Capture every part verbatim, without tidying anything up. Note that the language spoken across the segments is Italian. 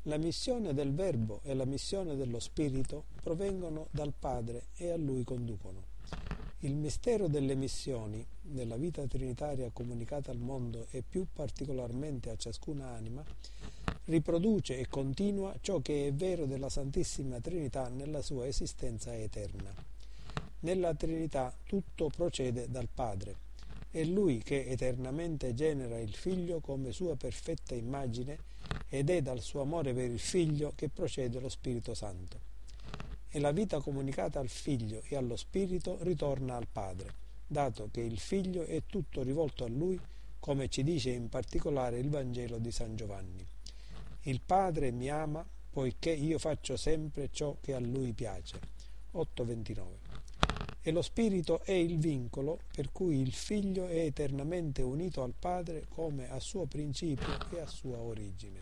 La missione del Verbo e la missione dello Spirito provengono dal Padre e a Lui conducono. Il mistero delle missioni, della vita trinitaria comunicata al mondo e più particolarmente a ciascuna anima, riproduce e continua ciò che è vero della Santissima Trinità nella sua esistenza eterna. Nella Trinità tutto procede dal Padre. È Lui che eternamente genera il Figlio come sua perfetta immagine ed è dal suo amore per il Figlio che procede lo Spirito Santo. E la vita comunicata al Figlio e allo Spirito ritorna al Padre, dato che il Figlio è tutto rivolto a Lui, come ci dice in particolare il Vangelo di San Giovanni. Il Padre mi ama poiché io faccio sempre ciò che a Lui piace. otto ventinove. E lo Spirito è il vincolo per cui il Figlio è eternamente unito al Padre come a suo principio e a sua origine.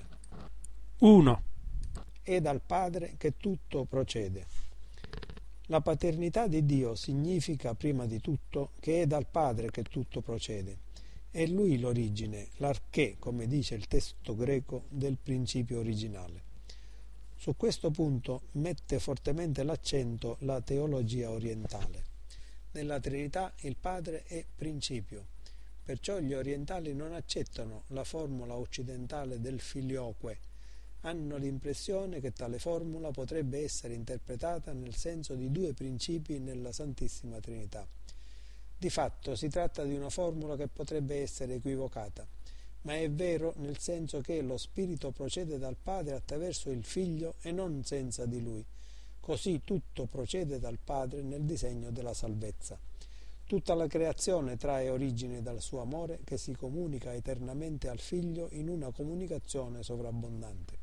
uno. È dal Padre che tutto procede. La paternità di Dio significa prima di tutto che è dal Padre che tutto procede. È Lui l'origine, l'arché, come dice il testo greco, del principio originale. Su questo punto mette fortemente l'accento la teologia orientale. Nella Trinità il Padre è principio, perciò gli orientali non accettano la formula occidentale del filioque. Hanno l'impressione che tale formula potrebbe essere interpretata nel senso di due principi nella Santissima Trinità. Di fatto si tratta di una formula che potrebbe essere equivocata, ma è vero nel senso che lo Spirito procede dal Padre attraverso il Figlio e non senza di Lui. Così tutto procede dal Padre nel disegno della salvezza. Tutta la creazione trae origine dal suo amore che si comunica eternamente al Figlio in una comunicazione sovrabbondante.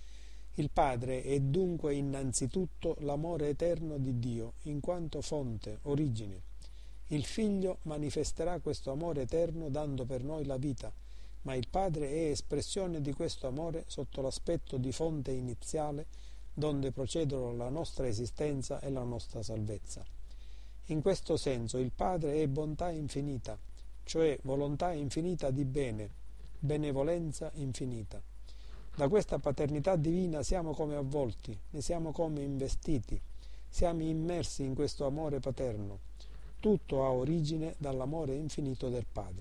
Il Padre è dunque innanzitutto l'amore eterno di Dio, in quanto fonte, origine. Il Figlio manifesterà questo amore eterno dando per noi la vita, ma il Padre è espressione di questo amore sotto l'aspetto di fonte iniziale, donde procedono la nostra esistenza e la nostra salvezza. In questo senso il Padre è bontà infinita, cioè volontà infinita di bene, benevolenza infinita. Da questa paternità divina siamo come avvolti, ne siamo come investiti, siamo immersi in questo amore paterno. Tutto ha origine dall'amore infinito del Padre.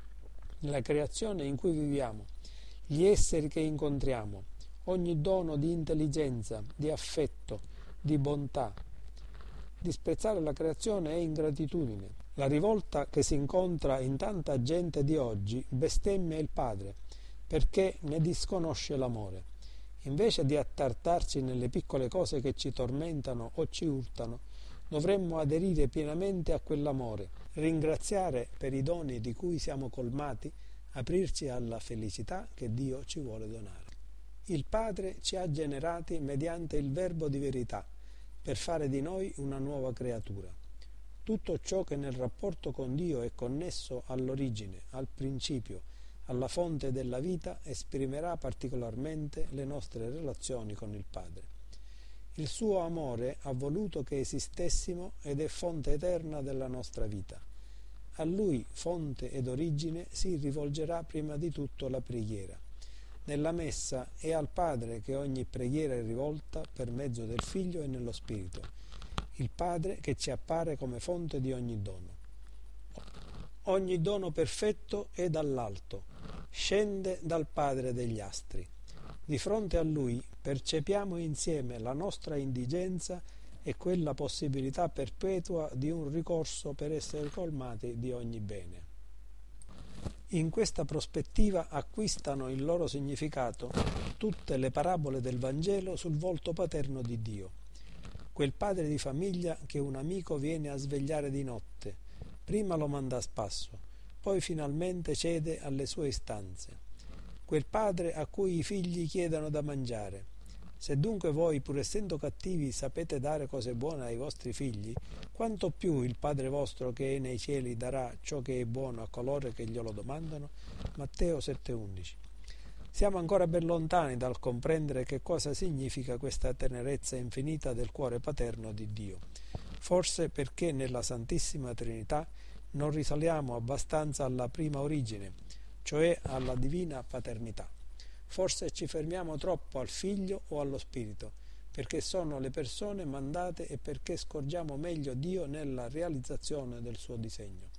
La creazione in cui viviamo, gli esseri che incontriamo, ogni dono di intelligenza, di affetto, di bontà. Disprezzare la creazione è ingratitudine. La rivolta che si incontra in tanta gente di oggi bestemmia il Padre, perché ne disconosce l'amore. Invece di attardarci nelle piccole cose che ci tormentano o ci urtano, dovremmo aderire pienamente a quell'amore, ringraziare per i doni di cui siamo colmati, aprirci alla felicità che Dio ci vuole donare. Il Padre ci ha generati mediante il Verbo di verità, per fare di noi una nuova creatura. Tutto ciò che nel rapporto con Dio è connesso all'origine, al principio, alla fonte della vita, esprimerà particolarmente le nostre relazioni con il Padre. Il suo amore ha voluto che esistessimo ed è fonte eterna della nostra vita. A Lui, fonte ed origine, si rivolgerà prima di tutto la preghiera. Nella Messa è al Padre che ogni preghiera è rivolta per mezzo del Figlio e nello Spirito, il Padre che ci appare come fonte di ogni dono. Ogni dono perfetto è dall'alto, scende dal Padre degli astri. Di fronte a Lui percepiamo insieme la nostra indigenza e quella possibilità perpetua di un ricorso per essere colmati di ogni bene. In questa prospettiva acquistano il loro significato tutte le parabole del Vangelo sul volto paterno di Dio. Quel padre di famiglia che un amico viene a svegliare di notte, prima lo manda a spasso, poi finalmente cede alle sue istanze. Quel padre a cui i figli chiedono da mangiare. Se dunque voi, pur essendo cattivi, sapete dare cose buone ai vostri figli, quanto più il Padre vostro che è nei cieli darà ciò che è buono a coloro che glielo domandano? Matteo sette undici. Siamo ancora ben lontani dal comprendere che cosa significa questa tenerezza infinita del cuore paterno di Dio, forse perché nella Santissima Trinità non risaliamo abbastanza alla prima origine, cioè alla divina paternità. Forse ci fermiamo troppo al Figlio o allo Spirito, perché sono le persone mandate e perché scorgiamo meglio Dio nella realizzazione del suo disegno.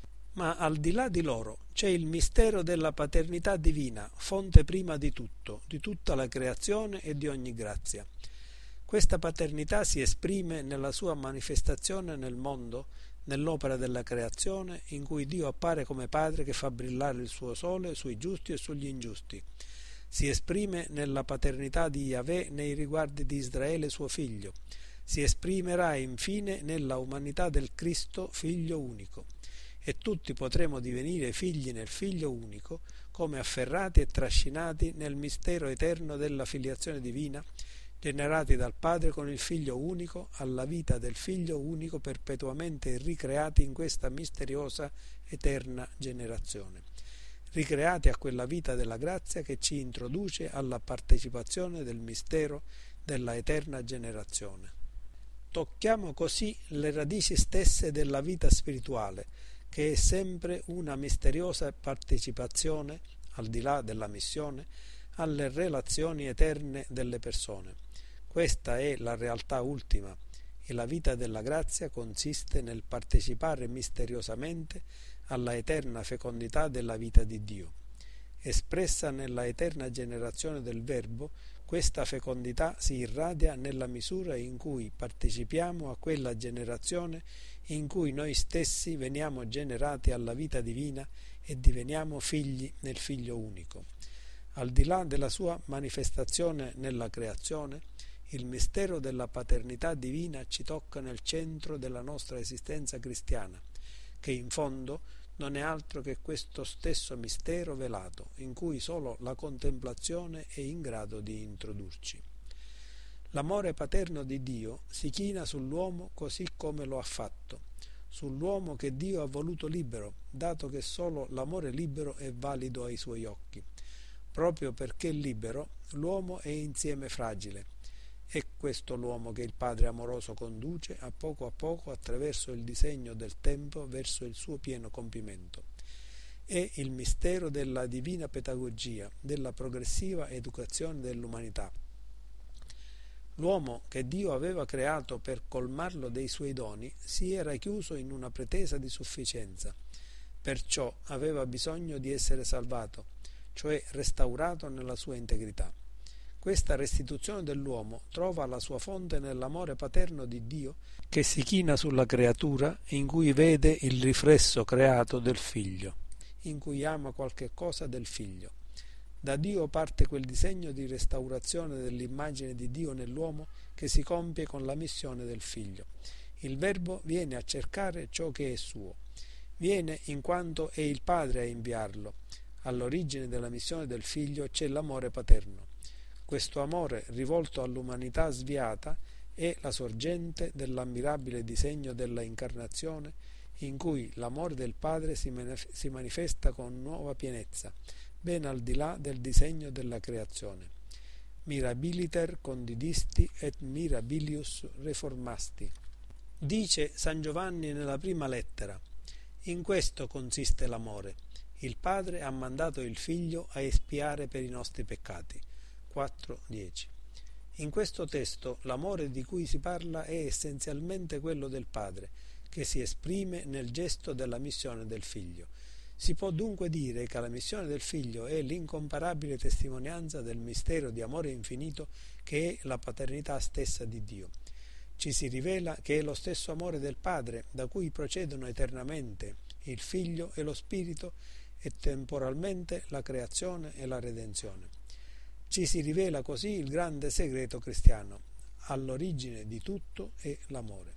Ma al di là di loro c'è il mistero della paternità divina, fonte prima di tutto, di tutta la creazione e di ogni grazia. Questa paternità si esprime nella sua manifestazione nel mondo, nell'opera della creazione, in cui Dio appare come Padre che fa brillare il suo sole sui giusti e sugli ingiusti. Si esprime nella paternità di Yahweh nei riguardi di Israele suo figlio. Si esprimerà infine nella umanità del Cristo, figlio unico. E tutti potremo divenire figli nel figlio unico, come afferrati e trascinati nel mistero eterno della filiazione divina, generati dal Padre con il Figlio unico, alla vita del Figlio unico perpetuamente ricreati in questa misteriosa eterna generazione, ricreati a quella vita della grazia che ci introduce alla partecipazione del mistero della eterna generazione. Tocchiamo così le radici stesse della vita spirituale, che è sempre una misteriosa partecipazione, al di là della missione, alle relazioni eterne delle persone. Questa è la realtà ultima, e la vita della grazia consiste nel partecipare misteriosamente alla eterna fecondità della vita di Dio. Espressa nella eterna generazione del Verbo, questa fecondità si irradia nella misura in cui partecipiamo a quella generazione in cui noi stessi veniamo generati alla vita divina e diveniamo figli nel Figlio unico. Al di là della sua manifestazione nella creazione, il mistero della paternità divina ci tocca nel centro della nostra esistenza cristiana, che in fondo non è altro che questo stesso mistero velato, in cui solo la contemplazione è in grado di introdurci. L'amore paterno di Dio si china sull'uomo così come lo ha fatto, sull'uomo che Dio ha voluto libero, dato che solo l'amore libero è valido ai suoi occhi. Proprio perché libero, l'uomo è insieme fragile. È questo l'uomo che il Padre amoroso conduce a poco a poco attraverso il disegno del tempo verso il suo pieno compimento. È il mistero della divina pedagogia, della progressiva educazione dell'umanità. L'uomo che Dio aveva creato per colmarlo dei suoi doni si era chiuso in una pretesa di sufficienza, perciò aveva bisogno di essere salvato, cioè restaurato nella sua integrità. Questa restituzione dell'uomo trova la sua fonte nell'amore paterno di Dio che si china sulla creatura, in cui vede il riflesso creato del Figlio, in cui ama qualche cosa del Figlio. Da Dio parte quel disegno di restaurazione dell'immagine di Dio nell'uomo che si compie con la missione del Figlio. Il Verbo viene a cercare ciò che è suo. Viene in quanto è il Padre a inviarlo. All'origine della missione del Figlio c'è l'amore paterno. Questo amore, rivolto all'umanità sviata, è la sorgente dell'ammirabile disegno della incarnazione, in cui l'amore del Padre si manifesta con nuova pienezza, ben al di là del disegno della creazione. Mirabiliter condidisti et mirabilius reformasti. Dice San Giovanni nella prima lettera: in questo consiste l'amore. Il Padre ha mandato il Figlio a espiare per i nostri peccati. quattro dieci. In questo testo l'amore di cui si parla è essenzialmente quello del Padre, che si esprime nel gesto della missione del Figlio. Si può dunque dire che la missione del Figlio è l'incomparabile testimonianza del mistero di amore infinito che è la paternità stessa di Dio. Ci si rivela che è lo stesso amore del Padre da cui procedono eternamente il Figlio e lo Spirito e temporalmente la creazione e la redenzione. Ci si rivela così il grande segreto cristiano: all'origine di tutto è l'amore.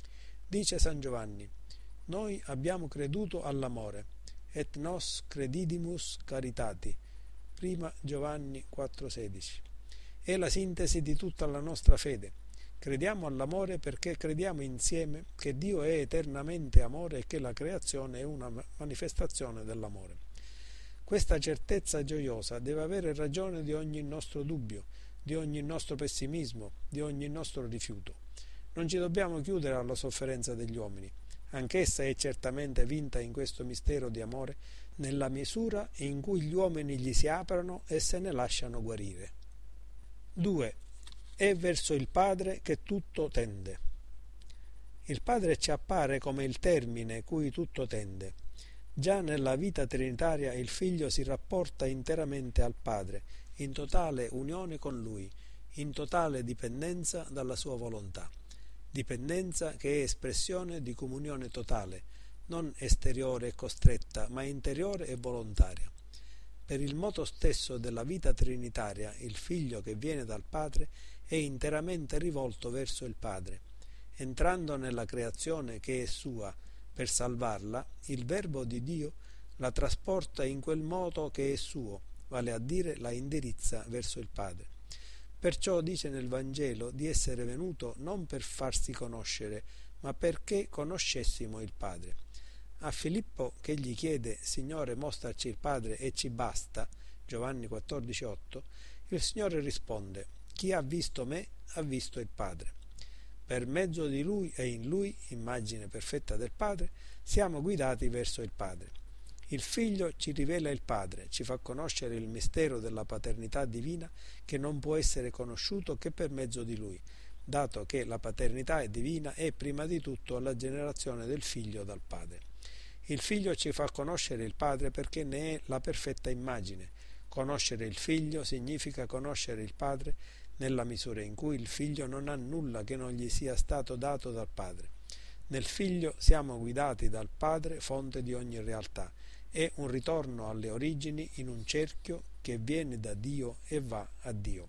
Dice San Giovanni: noi abbiamo creduto all'amore, et nos credidimus caritati. Prima Giovanni quattro sedici. È la sintesi di tutta la nostra fede. Crediamo all'amore perché crediamo insieme che Dio è eternamente amore e che la creazione è una manifestazione dell'amore. Questa certezza gioiosa deve avere ragione di ogni nostro dubbio, di ogni nostro pessimismo, di ogni nostro rifiuto. Non ci dobbiamo chiudere alla sofferenza degli uomini. Anch'essa è certamente vinta in questo mistero di amore nella misura in cui gli uomini gli si aprono e se ne lasciano guarire. due. È verso il Padre che tutto tende. Il Padre ci appare come il termine cui tutto tende. Già nella vita trinitaria il Figlio si rapporta interamente al Padre, in totale unione con Lui, in totale dipendenza dalla sua volontà. Dipendenza che è espressione di comunione totale, non esteriore e costretta, ma interiore e volontaria. Per il moto stesso della vita trinitaria, il Figlio che viene dal Padre è interamente rivolto verso il Padre. Entrando nella creazione che è sua per salvarla, il Verbo di Dio la trasporta in quel moto che è suo, vale a dire la indirizza verso il Padre. Perciò dice nel Vangelo di essere venuto non per farsi conoscere, ma perché conoscessimo il Padre. A Filippo, che gli chiede «Signore, mostraci il Padre e ci basta», Giovanni quattordici otto, il Signore risponde «Chi ha visto me ha visto il Padre». Per mezzo di Lui e in Lui, immagine perfetta del Padre, siamo guidati verso il Padre. Il Figlio ci rivela il Padre, ci fa conoscere il mistero della paternità divina che non può essere conosciuto che per mezzo di Lui, dato che la paternità divina è prima di tutto la generazione del Figlio dal Padre. Il Figlio ci fa conoscere il Padre perché ne è la perfetta immagine. Conoscere il Figlio significa conoscere il Padre nella misura in cui il Figlio non ha nulla che non gli sia stato dato dal Padre. Nel Figlio siamo guidati dal Padre, fonte di ogni realtà. È un ritorno alle origini in un cerchio che viene da Dio e va a Dio.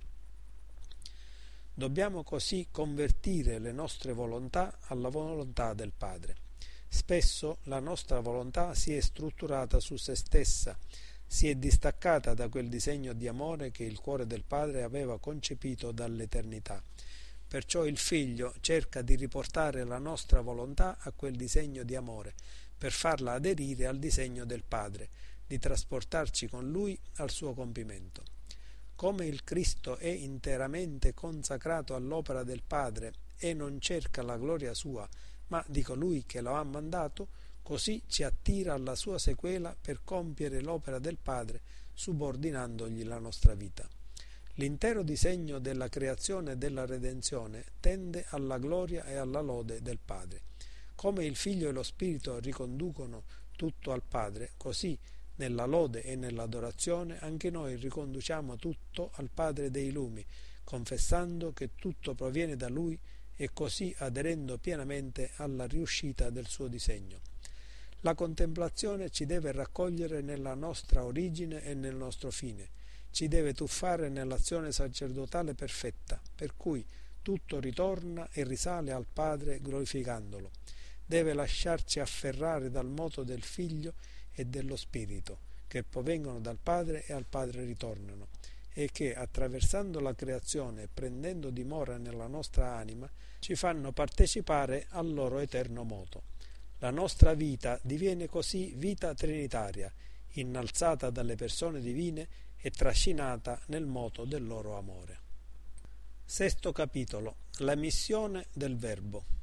Dobbiamo così convertire le nostre volontà alla volontà del Padre. Spesso la nostra volontà si è strutturata su se stessa, si è distaccata da quel disegno di amore che il cuore del Padre aveva concepito dall'eternità. Perciò il Figlio cerca di riportare la nostra volontà a quel disegno di amore, per farla aderire al disegno del Padre, di trasportarci con Lui al suo compimento. Come il Cristo è interamente consacrato all'opera del Padre e non cerca la gloria sua, ma di colui che lo ha mandato, così ci attira alla sua sequela per compiere l'opera del Padre, subordinandogli la nostra vita. L'intero disegno della creazione e della redenzione tende alla gloria e alla lode del Padre. Come il Figlio e lo Spirito riconducono tutto al Padre, così nella lode e nell'adorazione anche noi riconduciamo tutto al Padre dei lumi, confessando che tutto proviene da Lui e così aderendo pienamente alla riuscita del suo disegno. La contemplazione ci deve raccogliere nella nostra origine e nel nostro fine, ci deve tuffare nell'azione sacerdotale perfetta, per cui tutto ritorna e risale al Padre glorificandolo. Deve lasciarci afferrare dal moto del Figlio e dello Spirito, che provengono dal Padre e al Padre ritornano, e che, attraversando la creazione e prendendo dimora nella nostra anima, ci fanno partecipare al loro eterno moto. La nostra vita diviene così vita trinitaria, innalzata dalle persone divine e trascinata nel moto del loro amore. Sesto capitolo. La missione del Verbo.